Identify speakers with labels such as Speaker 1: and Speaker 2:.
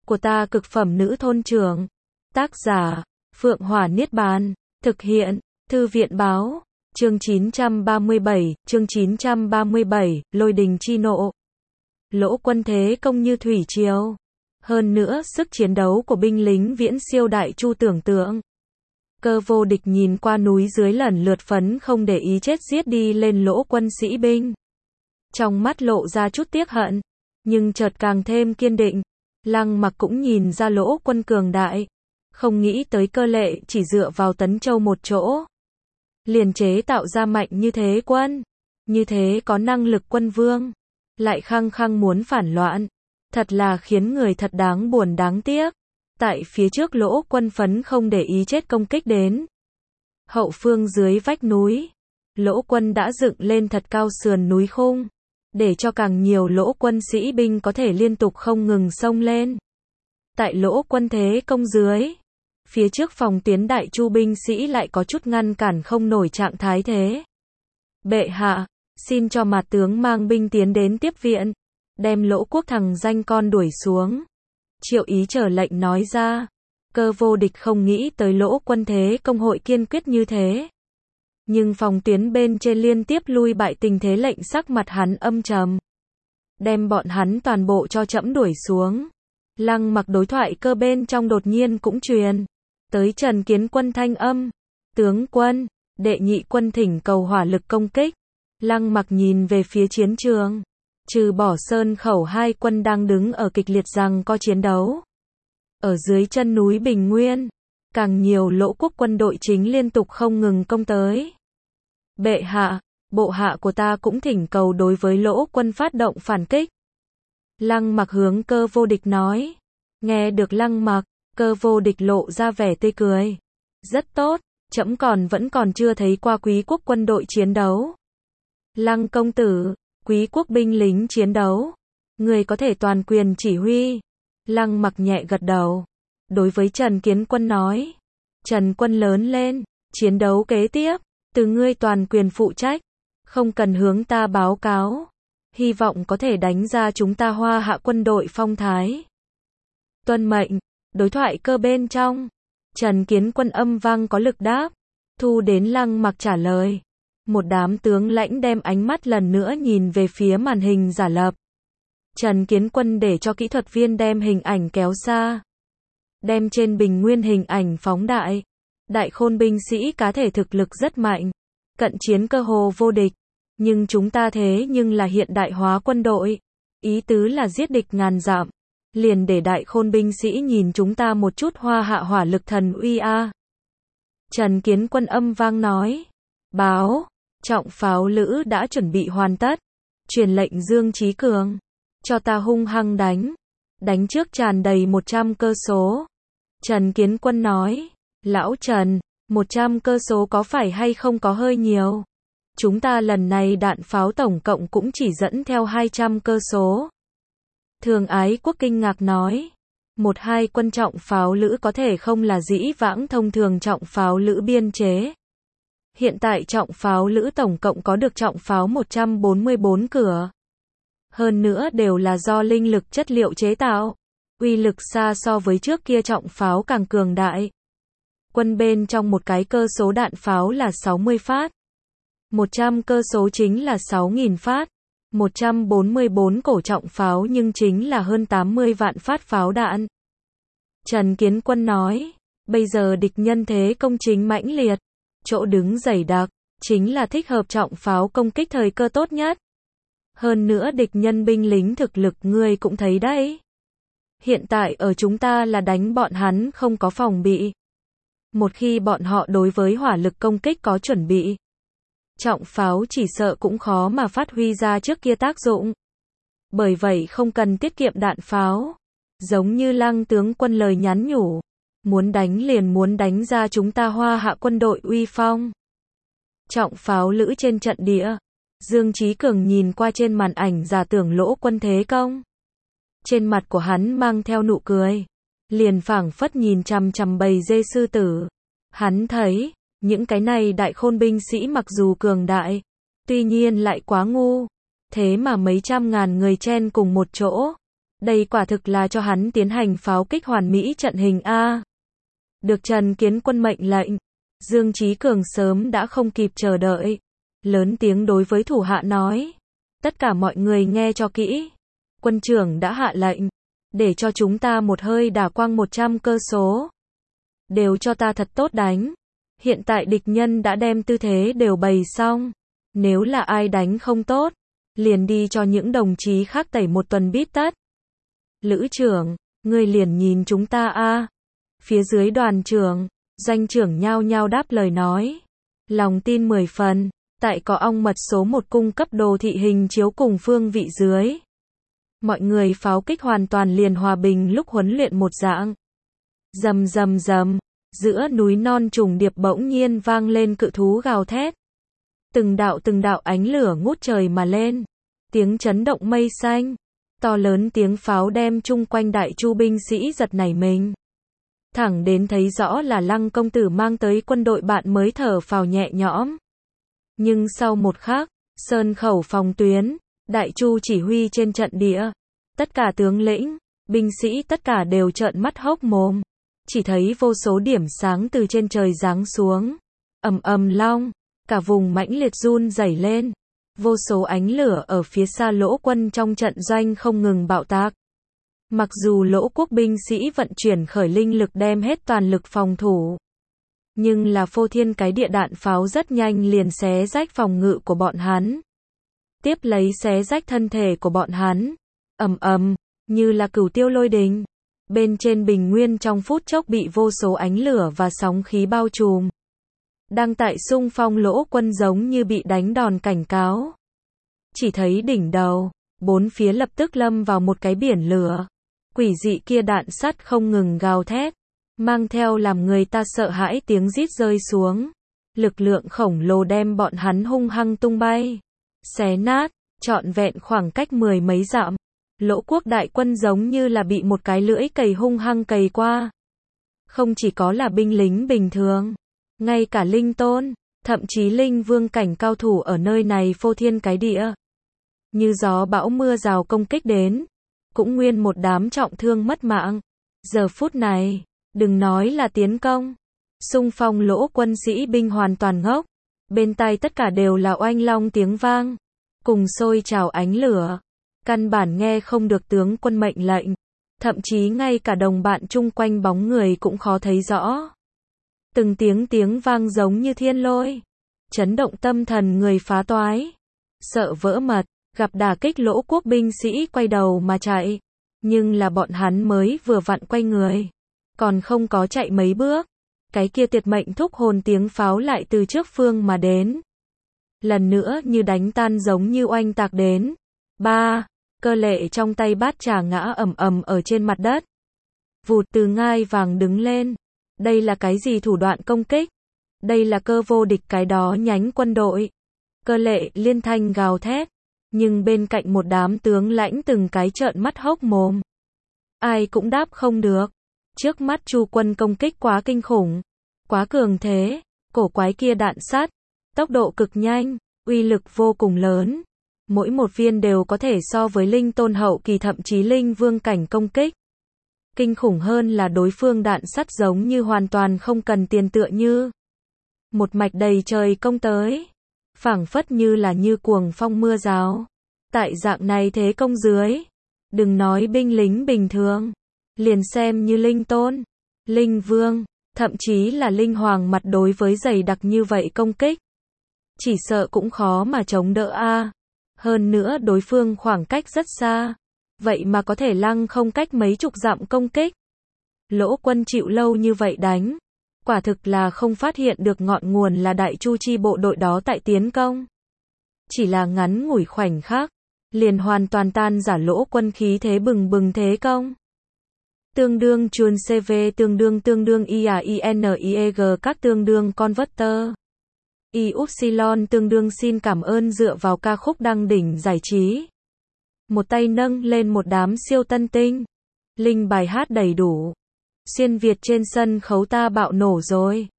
Speaker 1: của ta cực phẩm nữ thôn trưởng. Tác giả, Phượng Hỏa Niết Bàn. Thực hiện, Thư viện báo. Chương 937, Lôi đình chi nộ. Lỗ Quân thế công như thủy triều. Hơn nữa, sức chiến đấu của binh lính viễn siêu Đại Chu tưởng tượng. Cơ Vô Địch nhìn qua núi dưới lần lượt phấn không để ý chết giết đi lên Lỗ Quân sĩ binh. Trong mắt lộ ra chút tiếc hận, nhưng chợt càng thêm kiên định. Lăng Mặc cũng nhìn ra Lỗ Quân cường đại, không nghĩ tới Cơ Lệ chỉ dựa vào Tấn Châu một chỗ liền chế tạo ra mạnh như thế quân, như thế có năng lực quân vương, lại khăng khăng muốn phản loạn, thật là khiến người thật đáng buồn đáng tiếc. Tại phía trước Lỗ Quân phấn không để ý chết công kích đến. Hậu phương dưới vách núi, Lỗ Quân đã dựng lên thật cao sườn núi khung, để cho càng nhiều Lỗ Quân sĩ binh có thể liên tục không ngừng xông lên. Tại Lỗ Quân thế công dưới, phía trước phòng tuyến Đại Chu binh sĩ lại có chút ngăn cản không nổi trạng thái thế. Bệ hạ, xin cho Mạt tướng mang binh tiến đến tiếp viện, đem Lỗ Quốc thằng danh con đuổi xuống. Triệu Ý trở lệnh nói ra. Cơ Vô Địch không nghĩ tới Lỗ Quân thế công hội kiên quyết như thế. Nhưng phòng tuyến bên trên liên tiếp lui bại tình thế lệnh sắc mặt hắn âm trầm. Đem bọn hắn toàn bộ cho trẫm đuổi xuống. Lăng Mặc đối thoại cơ bên trong đột nhiên cũng truyền tới Trần Kiến Quân thanh âm. Tướng quân, đệ nhị quân thỉnh cầu hỏa lực công kích. Lăng Mặc nhìn về phía chiến trường. Trừ bỏ Sơn Khẩu hai quân đang đứng ở kịch liệt giằng co chiến đấu. Ở dưới chân núi Bình Nguyên, càng nhiều Lỗ Quốc quân đội chính liên tục không ngừng công tới. Bệ hạ, bộ hạ của ta cũng thỉnh cầu đối với Lỗ Quân phát động phản kích. Lăng Mặc hướng Cơ Vô Địch nói. Nghe được Lăng Mặc, Cơ Vô Địch lộ ra vẻ tươi cười. Rất tốt, trẫm vẫn còn chưa thấy qua Quý quốc quân đội chiến đấu. Lăng công tử, Quý quốc binh lính chiến đấu, người có thể toàn quyền chỉ huy. Lăng Mặc nhẹ gật đầu. Đối với Trần Kiến Quân nói. Trần Quân lớn lên, chiến đấu kế tiếp, từ ngươi toàn quyền phụ trách, không cần hướng ta báo cáo. Hy vọng có thể đánh ra chúng ta Hoa Hạ quân đội phong thái. Tuân mệnh. Đối thoại cơ bên trong, Trần Kiến Quân âm vang có lực đáp. Thu đến Lăng Mặc trả lời. Một đám tướng lãnh đem ánh mắt lần nữa nhìn về phía màn hình giả lập. Trần Kiến Quân để cho kỹ thuật viên đem hình ảnh kéo xa. Đem trên bình nguyên hình ảnh phóng đại. Đại Khôn binh sĩ cá thể thực lực rất mạnh. Cận chiến cơ hồ vô địch. Nhưng chúng ta thế nhưng là hiện đại hóa quân đội. Ý tứ là giết địch ngàn dặm. Liền để Đại Khôn binh sĩ nhìn chúng ta một chút Hoa Hạ hỏa lực thần uy a. Trần Kiến Quân âm vang nói. Báo, trọng pháo lữ đã chuẩn bị hoàn tất. Truyền lệnh Dương Chí Cường. Cho ta hung hăng đánh. Đánh trước tràn đầy 100 cơ số. Trần Kiến Quân nói. Lão Trần, 100 cơ số có phải hay không có hơi nhiều? Chúng ta lần này đạn pháo tổng cộng cũng chỉ dẫn theo 200 cơ số. Thường Ái Quốc kinh ngạc nói. 1-2 quân trọng pháo lữ có thể không là dĩ vãng thông thường trọng pháo lữ biên chế. Hiện tại trọng pháo lữ tổng cộng có được trọng pháo 144 cửa. Hơn nữa đều là do linh lực chất liệu chế tạo. Uy lực xa so với trước kia trọng pháo càng cường đại. Quân bên trong một cái cơ số đạn pháo là 60 phát. 100 cơ số chính là 6.000 phát. 144 cổ trọng pháo nhưng chính là hơn 80 vạn phát pháo đạn. Trần Kiến Quân nói. Bây giờ địch nhân thế công chính mãnh liệt. Chỗ đứng dày đặc, chính là thích hợp trọng pháo công kích thời cơ tốt nhất. Hơn nữa địch nhân binh lính thực lực ngươi cũng thấy đấy. Hiện tại ở chúng ta là đánh bọn hắn không có phòng bị. Một khi bọn họ đối với hỏa lực công kích có chuẩn bị, trọng pháo chỉ sợ cũng khó mà phát huy ra trước kia tác dụng. Bởi vậy không cần tiết kiệm đạn pháo. Giống như Lăng tướng quân lời nhắn nhủ. Muốn đánh liền muốn đánh ra chúng ta Hoa Hạ quân đội uy phong. Trọng pháo lữ trên trận địa. Dương Chí Cường nhìn qua trên màn ảnh giả tưởng Lỗ Quân thế công. Trên mặt của hắn mang theo nụ cười. Liền phảng phất nhìn chằm chằm bầy dê sư tử. Hắn thấy, những cái này Đại Khôn binh sĩ mặc dù cường đại, tuy nhiên lại quá ngu. Thế mà mấy trăm ngàn người chen cùng một chỗ, Đây quả thực là cho hắn tiến hành pháo kích hoàn mỹ trận hình a. Được Trần Kiến Quân mệnh lệnh, Dương Chí Cường sớm đã không kịp chờ đợi, lớn tiếng đối với thủ hạ nói: "Tất cả mọi người nghe cho kỹ, quân trưởng đã hạ lệnh, để cho chúng ta một hơi đả quang 100 cơ số. Đều cho ta thật tốt đánh. Hiện tại địch nhân đã đem tư thế đều bày xong, nếu là ai đánh không tốt, liền đi cho những đồng chí khác tẩy một tuần bít tất." "Lữ trưởng, ngươi liền nhìn chúng ta a." Phía dưới đoàn trưởng, doanh trưởng nhao nhao đáp lời nói. Lòng tin 10 phần, tại có ong mật số 1 cung cấp đồ thị hình chiếu cùng phương vị dưới. Mọi người pháo kích hoàn toàn liền hòa bình lúc huấn luyện một dạng. Rầm rầm rầm, giữa núi non trùng điệp bỗng nhiên vang lên cự thú gào thét. Từng đạo ánh lửa ngút trời mà lên, tiếng chấn động mây xanh, to lớn tiếng pháo đem chung quanh đại chu binh sĩ giật nảy mình. Thẳng đến thấy rõ là Lăng công tử mang tới quân đội bạn mới thở phào nhẹ nhõm. Nhưng sau một khắc, sơn khẩu phòng tuyến, đại chu chỉ huy trên trận địa, tất cả tướng lĩnh, binh sĩ tất cả đều trợn mắt hốc mồm, chỉ thấy vô số điểm sáng từ trên trời giáng xuống, ầm ầm long, cả vùng mãnh liệt run rẩy lên, vô số ánh lửa ở phía xa Lỗ quân trong trận doanh không ngừng bạo tạc. Mặc dù Lỗ quốc binh sĩ vận chuyển khởi linh lực đem hết toàn lực phòng thủ, nhưng là phô thiên cái địa đạn pháo rất nhanh liền xé rách phòng ngự của bọn hắn. Tiếp lấy xé rách thân thể của bọn hắn, ầm ầm, như là cửu tiêu lôi đình. Bên trên bình nguyên trong phút chốc bị vô số ánh lửa và sóng khí bao trùm. Đang tại xung phong Lỗ quân giống như bị đánh đòn cảnh cáo. Chỉ thấy đỉnh đầu, bốn phía lập tức lâm vào một cái biển lửa. Quỷ dị kia đạn sắt không ngừng gào thét, mang theo làm người ta sợ hãi tiếng rít rơi xuống. Lực lượng khổng lồ đem bọn hắn hung hăng tung bay, xé nát, trọn vẹn khoảng cách 10 mấy dặm. Lỗ quốc đại quân giống như là bị một cái lưỡi cày hung hăng cày qua. Không chỉ có là binh lính bình thường, ngay cả linh tôn, thậm chí linh vương cảnh cao thủ ở nơi này phô thiên cái địa. Như gió bão mưa rào công kích đến, cũng nguyên một đám trọng thương mất mạng. Giờ phút này, đừng nói là tiến công, xung phong Lỗ quân sĩ binh hoàn toàn ngốc, bên tai tất cả đều là oanh long tiếng vang, cùng sôi trào ánh lửa, căn bản nghe không được tướng quân mệnh lệnh, thậm chí ngay cả đồng bạn chung quanh bóng người cũng khó thấy rõ. Từng tiếng vang giống như thiên lôi, chấn động tâm thần người phá toái, sợ vỡ mật. Gặp đả kích Lỗ quốc binh sĩ quay đầu mà chạy, nhưng là bọn hắn mới vừa vặn quay người, còn không có chạy mấy bước, cái kia tuyệt mệnh thúc hồn tiếng pháo lại từ trước phương mà đến. Lần nữa như đánh tan giống như oanh tạc đến. Cơ lệ trong tay bát trà ngã ầm ầm ở trên mặt đất. Vụt từ ngai vàng đứng lên. Đây là cái gì thủ đoạn công kích? Đây là Cơ Vô Địch cái đó nhánh quân đội. Cơ lệ liên thanh gào thét. Nhưng bên cạnh một đám tướng lãnh từng cái trợn mắt hốc mồm. Ai cũng đáp không được. Trước mắt Chu quân công kích quá kinh khủng, quá cường thế, cổ quái kia đạn sắt, tốc độ cực nhanh, uy lực vô cùng lớn. Mỗi một viên đều có thể so với linh tôn hậu kỳ thậm chí linh vương cảnh công kích. Kinh khủng hơn là đối phương đạn sắt giống như hoàn toàn không cần tiền tựa như. Một mạch đầy trời công tới. Phảng phất như là như cuồng phong mưa rào. Tại dạng này thế công dưới, đừng nói binh lính bình thường, liền xem như linh tôn, linh vương, thậm chí là linh hoàng mặt đối với dày đặc như vậy công kích, chỉ sợ cũng khó mà chống đỡ a. Hơn nữa đối phương khoảng cách rất xa, vậy mà có thể lăng không cách mấy chục dặm công kích. Lỗ quân chịu lâu như vậy đánh, quả thực là không phát hiện được ngọn nguồn là đại chu chi bộ đội đó tại tiến công. Chỉ là ngắn ngủi khoảnh khắc, liền hoàn toàn tan giả Lỗ quân khí thế bừng bừng thế công. Tương đương chuồn CV tương đương IAINIEG các tương đương converter. Y-Upsilon tương đương xin cảm ơn dựa vào ca khúc đăng đỉnh giải trí. Một tay nâng lên một đám siêu tân tinh. Linh bài hát đầy đủ. Xuyên Việt trên sân khấu ta bạo nổ rồi.